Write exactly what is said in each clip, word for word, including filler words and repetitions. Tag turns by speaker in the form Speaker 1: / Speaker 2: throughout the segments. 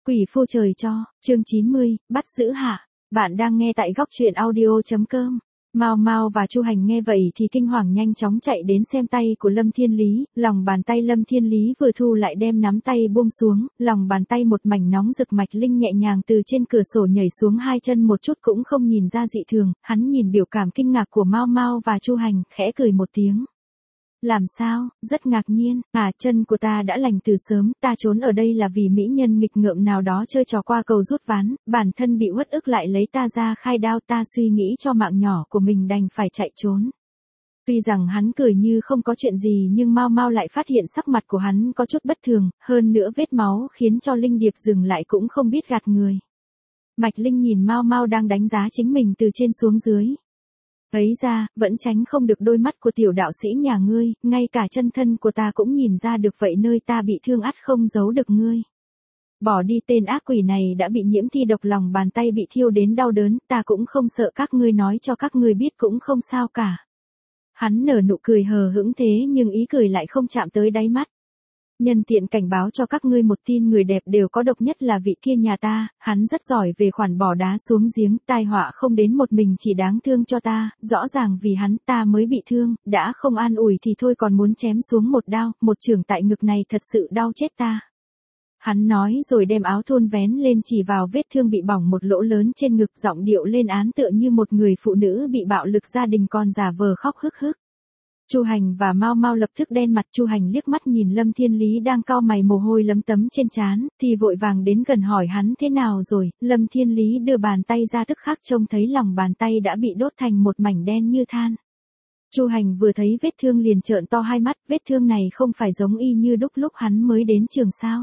Speaker 1: Quỷ phu trời cho, chương chín mươi, bắt giữ hạ. Bạn đang nghe tại góc truyện audio.com. Mao Mao và Chu Hành nghe vậy thì kinh hoàng nhanh chóng chạy đến xem tay của Lâm Thiên Lý, lòng bàn tay Lâm Thiên Lý vừa thu lại đem nắm tay buông xuống, lòng bàn tay một mảnh nóng rực. Mạch Linh nhẹ nhàng từ trên cửa sổ nhảy xuống hai chân một chút cũng không nhìn ra dị thường, hắn nhìn biểu cảm kinh ngạc của Mao Mao và Chu Hành, khẽ cười một tiếng. Làm sao, rất ngạc nhiên, à chân của ta đã lành từ sớm, ta trốn ở đây là vì mỹ nhân nghịch ngợm nào đó chơi trò qua cầu rút ván, bản thân bị uất ức lại lấy ta ra khai đao, ta suy nghĩ cho mạng nhỏ của mình đành phải chạy trốn. Tuy rằng hắn cười như không có chuyện gì nhưng Mao Mao lại phát hiện sắc mặt của hắn có chút bất thường, hơn nữa vết máu khiến cho Linh Điệp dừng lại cũng không biết gạt người. Mạch Linh nhìn Mao Mao đang đánh giá chính mình từ trên xuống dưới. Ấy ra, vẫn tránh không được đôi mắt của tiểu đạo sĩ nhà ngươi, ngay cả chân thân của ta cũng nhìn ra được vậy, nơi ta bị thương ắt không giấu được ngươi. Bỏ đi, tên ác quỷ này đã bị nhiễm thi độc, lòng bàn tay bị thiêu đến đau đớn, ta cũng không sợ, các ngươi nói cho các ngươi biết cũng không sao cả. Hắn nở nụ cười hờ hững thế nhưng ý cười lại không chạm tới đáy mắt. Nhân tiện cảnh báo cho các ngươi một tin, người đẹp đều có độc, nhất là vị kia nhà ta, hắn rất giỏi về khoản bỏ đá xuống giếng, tai họa không đến một mình, chỉ đáng thương cho ta, rõ ràng vì hắn ta mới bị thương, đã không an ủi thì thôi còn muốn chém xuống một đao, một chưởng tại ngực này thật sự đau chết ta. Hắn nói rồi đem áo thun vén lên chỉ vào vết thương bị bỏng một lỗ lớn trên ngực, giọng điệu lên án tựa như một người phụ nữ bị bạo lực gia đình còn giả vờ khóc hức hức. Chu Hành và Mao Mao lập tức đen mặt. Chu Hành liếc mắt nhìn Lâm Thiên Lý đang cau mày mồ hôi lấm tấm trên trán, thì vội vàng đến gần hỏi hắn thế nào rồi. Lâm Thiên Lý đưa bàn tay ra, tức khắc trông thấy lòng bàn tay đã bị đốt thành một mảnh đen như than. Chu Hành vừa thấy vết thương liền trợn to hai mắt, vết thương này không phải giống y như đúc lúc hắn mới đến trường sao.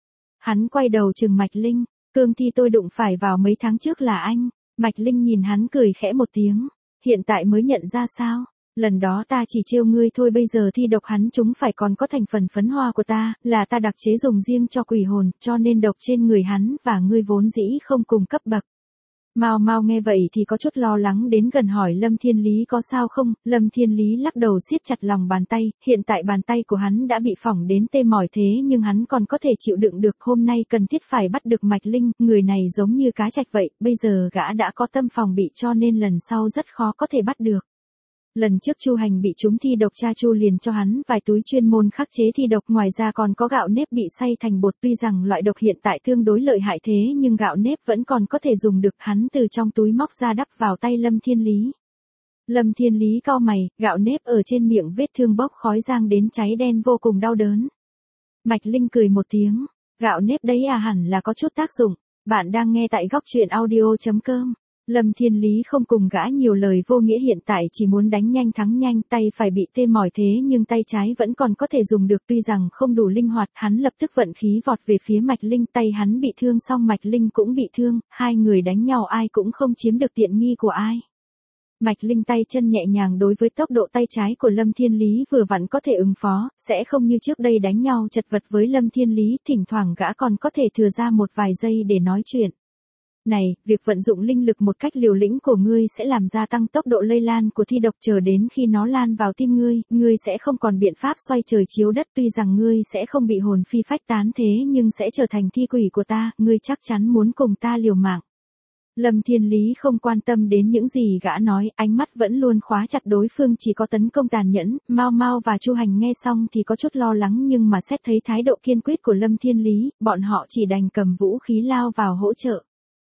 Speaker 1: Hắn quay đầu chừng Mạch Linh, cương thi tôi đụng phải vào mấy tháng trước là anh. Mạch Linh nhìn hắn cười khẽ một tiếng, hiện tại mới nhận ra sao? Lần đó ta chỉ trêu ngươi thôi, bây giờ thi độc hắn chúng phải còn có thành phần phấn hoa của ta, là ta đặc chế dùng riêng cho quỷ hồn, cho nên độc trên người hắn và ngươi vốn dĩ không cùng cấp bậc. Mao Mao nghe vậy thì có chút lo lắng đến gần hỏi Lâm Thiên Lý có sao không. Lâm Thiên Lý lắc đầu siết chặt lòng bàn tay, hiện tại bàn tay của hắn đã bị phỏng đến tê mỏi thế nhưng hắn còn có thể chịu đựng được, hôm nay cần thiết phải bắt được Mạch Linh, người này giống như cá trạch vậy, bây giờ gã đã có tâm phòng bị cho nên lần sau rất khó có thể bắt được. Lần trước Chu Hành bị trúng thi độc, cha Chu liền cho hắn vài túi chuyên môn khắc chế thi độc, ngoài ra còn có gạo nếp bị xay thành bột, tuy rằng loại độc hiện tại tương đối lợi hại thế nhưng gạo nếp vẫn còn có thể dùng được, hắn từ trong túi móc ra đắp vào tay Lâm Thiên Lý. Lâm Thiên Lý cau mày, gạo nếp ở trên miệng vết thương bốc khói rang đến cháy đen vô cùng đau đớn. Mạch Linh cười một tiếng, gạo nếp đấy à, hẳn là có chút tác dụng. Bạn đang nghe tại góc truyện audio.com. Lâm Thiên Lý không cùng gã nhiều lời vô nghĩa, hiện tại chỉ muốn đánh nhanh thắng nhanh, tay phải bị tê mỏi thế nhưng tay trái vẫn còn có thể dùng được, tuy rằng không đủ linh hoạt. Hắn lập tức vận khí vọt về phía Mạch Linh, tay hắn bị thương xong Mạch Linh cũng bị thương, hai người đánh nhau ai cũng không chiếm được tiện nghi của ai. Mạch Linh tay chân nhẹ nhàng, đối với tốc độ tay trái của Lâm Thiên Lý vừa vặn có thể ứng phó, sẽ không như trước đây đánh nhau chật vật với Lâm Thiên Lý, thỉnh thoảng gã còn có thể thừa ra một vài giây để nói chuyện. Này, việc vận dụng linh lực một cách liều lĩnh của ngươi sẽ làm gia tăng tốc độ lây lan của thi độc, chờ đến khi nó lan vào tim ngươi, ngươi sẽ không còn biện pháp xoay trời chiếu đất, tuy rằng ngươi sẽ không bị hồn phi phách tán thế nhưng sẽ trở thành thi quỷ của ta, ngươi chắc chắn muốn cùng ta liều mạng. Lâm Thiên Lý không quan tâm đến những gì gã nói, ánh mắt vẫn luôn khóa chặt đối phương, chỉ có tấn công tàn nhẫn. Mao Mao và Chu Hành nghe xong thì có chút lo lắng nhưng mà xét thấy thái độ kiên quyết của Lâm Thiên Lý, bọn họ chỉ đành cầm vũ khí lao vào hỗ trợ.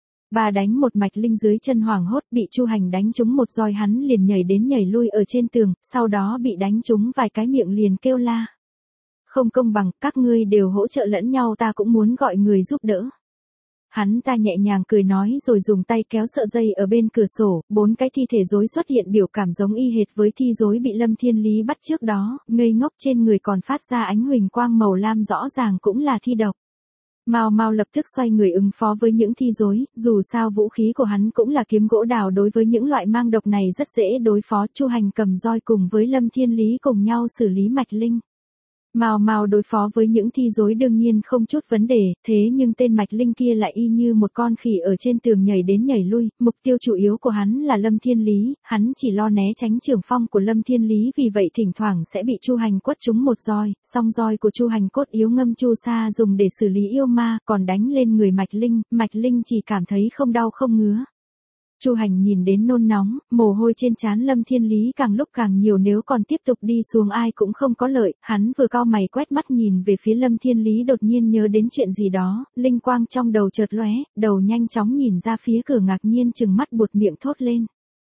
Speaker 1: Ba đánh một Mạch Linh dưới chân hoảng hốt, bị Chu Hành đánh trúng một roi hắn liền nhảy đến nhảy lui ở trên tường, sau đó bị đánh trúng vài cái miệng liền kêu la. Không công bằng, các ngươi đều hỗ trợ lẫn nhau, ta cũng muốn gọi người giúp đỡ. Hắn ta nhẹ nhàng cười nói rồi dùng tay kéo sợi dây ở bên cửa sổ, bốn cái thi thể rối xuất hiện, biểu cảm giống y hệt với thi rối bị Lâm Thiên Lý bắt trước đó, ngây ngốc, trên người còn phát ra ánh huỳnh quang màu lam, rõ ràng cũng là thi độc. Mao Mao lập tức xoay người ứng phó với những thi rối, dù sao vũ khí của hắn cũng là kiếm gỗ đào, đối với những loại mang độc này rất dễ đối phó. Chu Hành cầm roi cùng với Lâm Thiên Lý cùng nhau xử lý Mạch Linh. Mao Mao đối phó với những thi rối đương nhiên không chút vấn đề, thế nhưng tên Mạch Linh kia lại y như một con khỉ ở trên tường nhảy đến nhảy lui, mục tiêu chủ yếu của hắn là Lâm Thiên Lý, hắn chỉ lo né tránh trường phong của Lâm Thiên Lý, vì vậy thỉnh thoảng sẽ bị Chu Hành quất trúng một roi, song roi của Chu Hành cốt yếu ngâm chu sa dùng để xử lý yêu ma, còn đánh lên người Mạch Linh, Mạch Linh chỉ cảm thấy không đau không ngứa. Chu Hành nhìn đến nôn nóng, mồ hôi trên trán Lâm Thiên Lý càng lúc càng nhiều, nếu còn tiếp tục đi xuống ai cũng không có lợi, hắn vừa cau mày quét mắt nhìn về phía Lâm Thiên Lý, đột nhiên nhớ đến chuyện gì đó, linh quang trong đầu chợt lóe, đầu nhanh chóng nhìn ra phía cửa, ngạc nhiên trừng mắt buột miệng thốt lên.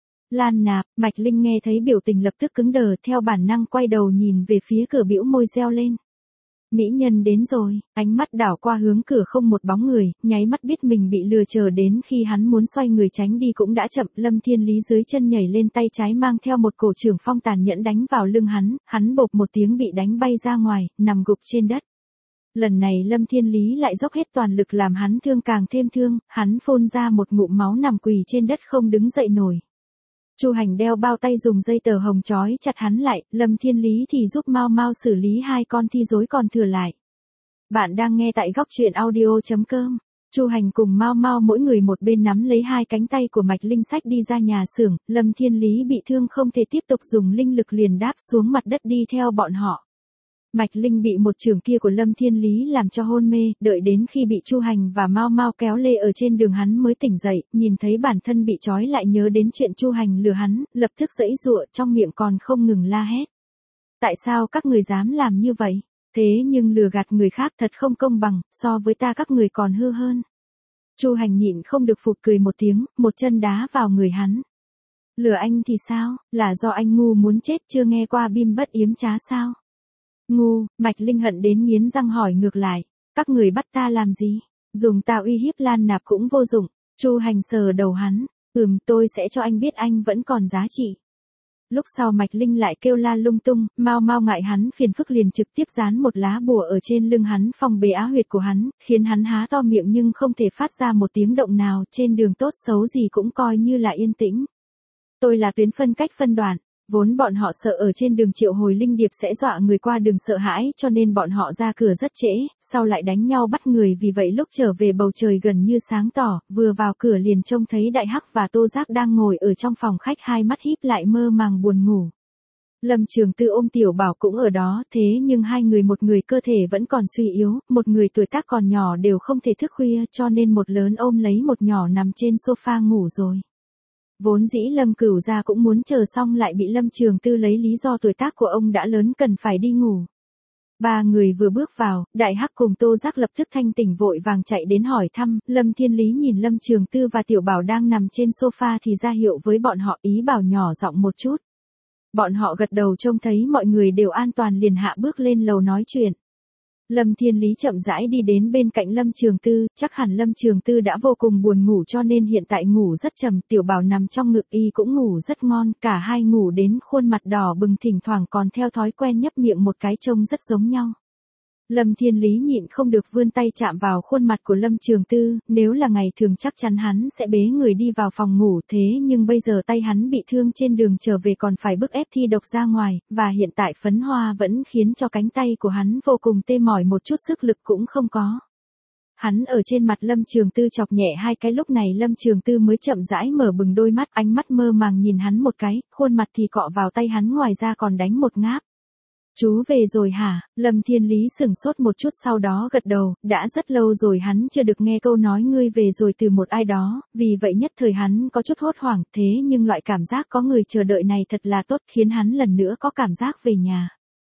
Speaker 1: Lan Nạp. Mạch Linh nghe thấy biểu tình lập tức cứng đờ, theo bản năng quay đầu nhìn về phía cửa, bĩu môi reo lên. Mỹ nhân đến rồi, ánh mắt đảo qua hướng cửa không một bóng người, nháy mắt biết mình bị lừa, chờ đến khi hắn muốn xoay người tránh đi cũng đã chậm, Lâm Thiên Lý dưới chân nhảy lên, tay trái mang theo một cổ trường phong tàn nhẫn đánh vào lưng hắn, hắn bộp một tiếng bị đánh bay ra ngoài, nằm gục trên đất. Lần này Lâm Thiên Lý lại dốc hết toàn lực làm hắn thương càng thêm thương, hắn phun ra một ngụm máu nằm quỳ trên đất không đứng dậy nổi. Chu Hành đeo bao tay dùng dây tờ hồng trói chặt hắn lại, Lâm Thiên Lý thì giúp Mao Mao xử lý hai con thi rối còn thừa lại. Bạn đang nghe tại góc truyện audio chấm com. Chu Hành cùng Mao Mao mỗi người một bên nắm lấy hai cánh tay của Mạch Linh xách đi ra nhà xưởng, Lâm Thiên Lý bị thương không thể tiếp tục dùng linh lực liền đáp xuống mặt đất đi theo bọn họ. Mạch Linh bị một chưởng kia của Lâm Thiên Lý làm cho hôn mê, đợi đến khi bị Chu Hành và Mao Mao kéo lê ở trên đường hắn mới tỉnh dậy, nhìn thấy bản thân bị trói lại nhớ đến chuyện Chu Hành lừa hắn, lập tức giãy giụa, trong miệng còn không ngừng la hét. Tại sao các người dám làm như vậy? Thế nhưng lừa gạt người khác thật không công bằng, so với ta các người còn hư hơn. Chu Hành nhịn không được phụt cười một tiếng, một chân đá vào người hắn. Lừa anh thì sao, là do anh ngu muốn chết, chưa nghe qua bim bất yếm trá sao? Ngu. Mạch Linh hận đến nghiến răng hỏi ngược lại, các người bắt ta làm gì? Dùng ta uy hiếp Lan Nạp cũng vô dụng. Chu Hành sờ đầu hắn, ừm, tôi sẽ cho anh biết anh vẫn còn giá trị. Lúc sau Mạch Linh lại kêu la lung tung, Mao Mao ngại hắn phiền phức liền trực tiếp dán một lá bùa ở trên lưng hắn, phong bế á huyệt của hắn, khiến hắn há to miệng nhưng không thể phát ra một tiếng động nào, trên đường tốt xấu gì cũng coi như là yên tĩnh. Tôi là tuyến phân cách phân đoạn. Vốn bọn họ sợ ở trên đường triệu hồi linh điệp sẽ dọa người qua đường sợ hãi, cho nên bọn họ ra cửa rất trễ, sau lại đánh nhau bắt người, vì vậy lúc trở về bầu trời gần như sáng tỏ, vừa vào cửa liền trông thấy Đại Hắc và Tô Giác đang ngồi ở trong phòng khách, hai mắt híp lại mơ màng buồn ngủ. Lâm Trường Tư ôm Tiểu Bảo cũng ở đó, thế nhưng hai người, một người cơ thể vẫn còn suy yếu, một người tuổi tác còn nhỏ, đều không thể thức khuya, cho nên một lớn ôm lấy một nhỏ nằm trên sofa ngủ rồi. Vốn dĩ Lâm Cửu gia cũng muốn chờ xong lại bị Lâm Trường Tư lấy lý do tuổi tác của ông đã lớn cần phải đi ngủ. Ba người vừa bước vào, Đại Hắc cùng Tô Giác lập tức thanh tỉnh vội vàng chạy đến hỏi thăm, Lâm Thiên Lý nhìn Lâm Trường Tư và Tiểu Bảo đang nằm trên sofa thì ra hiệu với bọn họ, ý bảo nhỏ giọng một chút. Bọn họ gật đầu, trông thấy mọi người đều an toàn liền hạ bước lên lầu nói chuyện. Lâm Thiên Lý chậm rãi đi đến bên cạnh Lâm Trường Tư, chắc hẳn Lâm Trường Tư đã vô cùng buồn ngủ cho nên hiện tại ngủ rất trầm, Tiểu Bảo nằm trong ngực y cũng ngủ rất ngon, cả hai ngủ đến khuôn mặt đỏ bừng, thỉnh thoảng còn theo thói quen nhấp miệng một cái, trông rất giống nhau. Lâm Thiên Lý nhịn không được vươn tay chạm vào khuôn mặt của Lâm Trường Tư, nếu là ngày thường chắc chắn hắn sẽ bế người đi vào phòng ngủ, thế nhưng bây giờ tay hắn bị thương trên đường trở về còn phải bức ép thi độc ra ngoài, và hiện tại phấn hoa vẫn khiến cho cánh tay của hắn vô cùng tê mỏi, một chút sức lực cũng không có. Hắn ở trên mặt Lâm Trường Tư chọc nhẹ hai cái, lúc này Lâm Trường Tư mới chậm rãi mở bừng đôi mắt, ánh mắt mơ màng nhìn hắn một cái, khuôn mặt thì cọ vào tay hắn, ngoài ra còn đánh một ngáp. Chú về rồi hả? Lâm Thiên Lý sửng sốt một chút sau đó gật đầu, đã rất lâu rồi hắn chưa được nghe câu nói ngươi về rồi từ một ai đó, vì vậy nhất thời hắn có chút hốt hoảng, thế nhưng loại cảm giác có người chờ đợi này thật là tốt, khiến hắn lần nữa có cảm giác về nhà.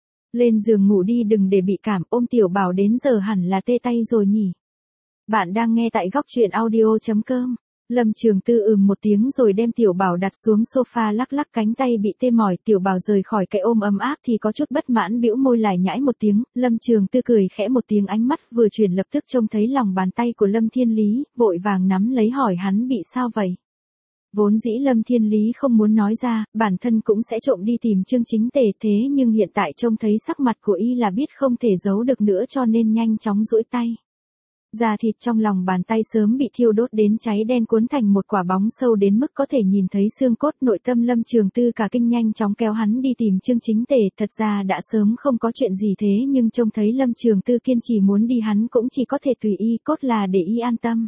Speaker 1: Lên giường ngủ đi, đừng để bị cảm, ôm Tiểu Bảo đến giờ hẳn là tê tay rồi nhỉ. Bạn đang nghe tại góc truyện audio chấm com. Lâm Trường Tư ừm một tiếng rồi đem Tiểu Bảo đặt xuống sofa, lắc lắc cánh tay bị tê mỏi, Tiểu Bảo rời khỏi cái ôm ấm áp thì có chút bất mãn bĩu môi lải nhải một tiếng, Lâm Trường Tư cười khẽ một tiếng, ánh mắt vừa chuyển lập tức trông thấy lòng bàn tay của Lâm Thiên Lý, vội vàng nắm lấy hỏi hắn bị sao vậy. Vốn dĩ Lâm Thiên Lý không muốn nói ra, bản thân cũng sẽ trộm đi tìm Trương Chính Tề, thế nhưng hiện tại trông thấy sắc mặt của y là biết không thể giấu được nữa cho nên nhanh chóng duỗi tay. Da thịt trong lòng bàn tay sớm bị thiêu đốt đến cháy đen cuốn thành một quả bóng sâu đến mức có thể nhìn thấy xương cốt. Nội tâm Lâm Trường Tư cả kinh nhanh chóng kéo hắn đi tìm Trương Chính Tề, thật ra đã sớm không có chuyện gì thế nhưng trông thấy Lâm Trường Tư kiên trì muốn đi hắn cũng chỉ có thể tùy y, cốt là để y an tâm.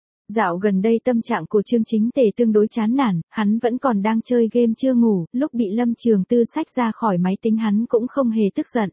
Speaker 1: Dạo gần đây tâm trạng của Trương Chính Tề tương đối chán nản, hắn vẫn còn đang chơi game chưa ngủ, lúc bị Lâm Trường Tư xách ra khỏi máy tính hắn cũng không hề tức giận.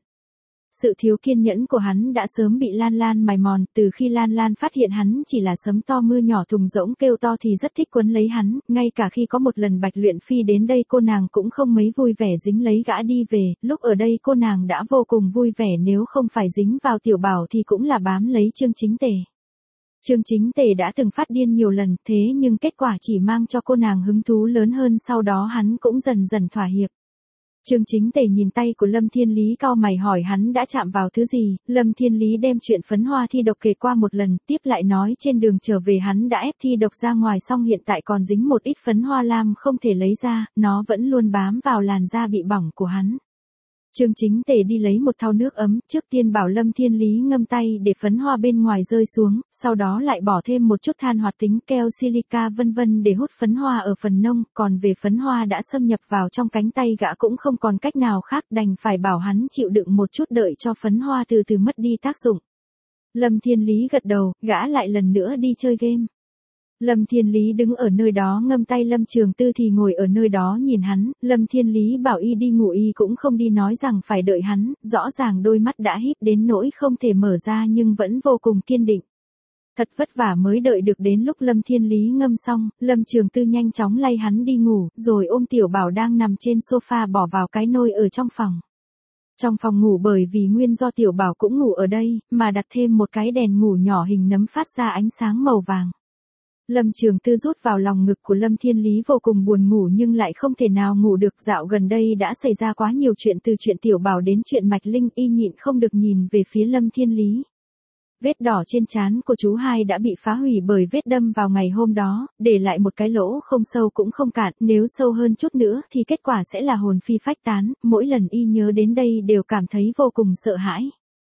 Speaker 1: Sự thiếu kiên nhẫn của hắn đã sớm bị Lan Lan mài mòn, từ khi Lan Lan phát hiện hắn chỉ là sấm to mưa nhỏ thùng rỗng kêu to thì rất thích quấn lấy hắn, ngay cả khi có một lần Bạch Luyện Phi đến đây cô nàng cũng không mấy vui vẻ dính lấy gã đi về, lúc ở đây cô nàng đã vô cùng vui vẻ, nếu không phải dính vào Tiểu Bảo thì cũng là bám lấy Trương Chính Tề. Trương Chính Tề đã từng phát điên nhiều lần, thế nhưng kết quả chỉ mang cho cô nàng hứng thú lớn hơn, sau đó hắn cũng dần dần thỏa hiệp. Trương Chính Tề nhìn tay của Lâm Thiên Lý cau mày hỏi hắn đã chạm vào thứ gì. Lâm Thiên Lý đem chuyện phấn hoa thi độc kể qua một lần, tiếp lại nói trên đường trở về hắn đã ép thi độc ra ngoài xong hiện tại còn dính một ít phấn hoa lam không thể lấy ra, nó vẫn luôn bám vào làn da bị bỏng của hắn. Trương Chính Tề đi lấy một thau nước ấm, trước tiên bảo Lâm Thiên Lý ngâm tay để phấn hoa bên ngoài rơi xuống, sau đó lại bỏ thêm một chút than hoạt tính, keo silica vân vân để hút phấn hoa ở phần nông, còn về phấn hoa đã xâm nhập vào trong cánh tay gã cũng không còn cách nào khác, đành phải bảo hắn chịu đựng một chút đợi cho phấn hoa từ từ mất đi tác dụng. Lâm Thiên Lý gật đầu, gã lại lần nữa đi chơi game. Lâm Thiên Lý đứng ở nơi đó ngâm tay, Lâm Trường Tư thì ngồi ở nơi đó nhìn hắn, Lâm Thiên Lý bảo y đi ngủ y cũng không đi, nói rằng phải đợi hắn, rõ ràng đôi mắt đã híp đến nỗi không thể mở ra nhưng vẫn vô cùng kiên định. Thật vất vả mới đợi được đến lúc Lâm Thiên Lý ngâm xong, Lâm Trường Tư nhanh chóng lay hắn đi ngủ, rồi ôm Tiểu Bảo đang nằm trên sofa bỏ vào cái nôi ở trong phòng. Trong phòng ngủ bởi vì nguyên do Tiểu Bảo cũng ngủ ở đây, mà đặt thêm một cái đèn ngủ nhỏ hình nấm phát ra ánh sáng màu vàng. Lâm Trường Tư rút vào lòng ngực của Lâm Thiên Lý vô cùng buồn ngủ nhưng lại không thể nào ngủ được, dạo gần đây đã xảy ra quá nhiều chuyện, từ chuyện Tiểu Bảo đến chuyện Mạch Linh, y nhịn không được nhìn về phía Lâm Thiên Lý. Vết đỏ trên trán của chú hai đã bị phá hủy bởi vết đâm vào ngày hôm đó, để lại một cái lỗ không sâu cũng không cạn, nếu sâu hơn chút nữa thì kết quả sẽ là hồn phi phách tán, mỗi lần y nhớ đến đây đều cảm thấy vô cùng sợ hãi.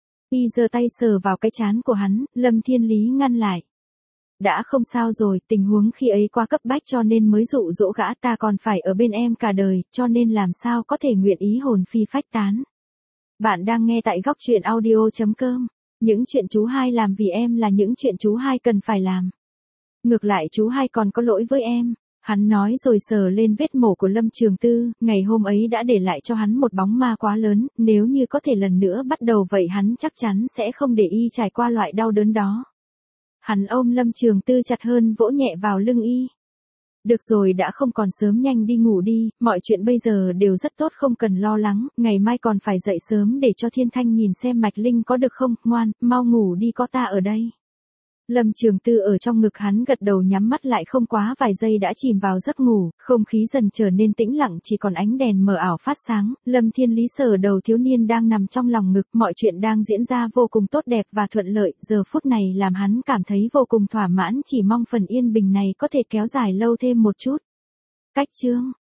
Speaker 1: Y giơ tay sờ vào cái trán của hắn, Lâm Thiên Lý ngăn lại. Đã không sao rồi, tình huống khi ấy quá cấp bách cho nên mới dụ dỗ gã, ta còn phải ở bên em cả đời, cho nên làm sao có thể nguyện ý hồn phi phách tán. Bạn đang nghe tại góc truyện audio chấm com. Những chuyện chú hai làm vì em là những chuyện chú hai cần phải làm. Ngược lại chú hai còn có lỗi với em. Hắn nói rồi sờ lên vết mổ của Lâm Trường Tư, ngày hôm ấy đã để lại cho hắn một bóng ma quá lớn, nếu như có thể lần nữa bắt đầu vậy hắn chắc chắn sẽ không để y trải qua loại đau đớn đó. Hắn ôm Lâm Trường Tư chặt hơn, vỗ nhẹ vào lưng y. Được rồi, đã không còn sớm, nhanh đi ngủ đi, mọi chuyện bây giờ đều rất tốt, không cần lo lắng, ngày mai còn phải dậy sớm để cho Thiên Thanh nhìn xem Mạch Linh có được không, ngoan, mau ngủ đi, có ta ở đây. Lâm Trường Tư ở trong ngực hắn gật đầu, nhắm mắt lại, không quá vài giây đã chìm vào giấc ngủ, không khí dần trở nên tĩnh lặng, chỉ còn ánh đèn mờ ảo phát sáng. Lâm Thiên Lý sờ đầu thiếu niên đang nằm trong lòng ngực, mọi chuyện đang diễn ra vô cùng tốt đẹp và thuận lợi, giờ phút này làm hắn cảm thấy vô cùng thỏa mãn, chỉ mong phần yên bình này có thể kéo dài lâu thêm một chút. Cách chương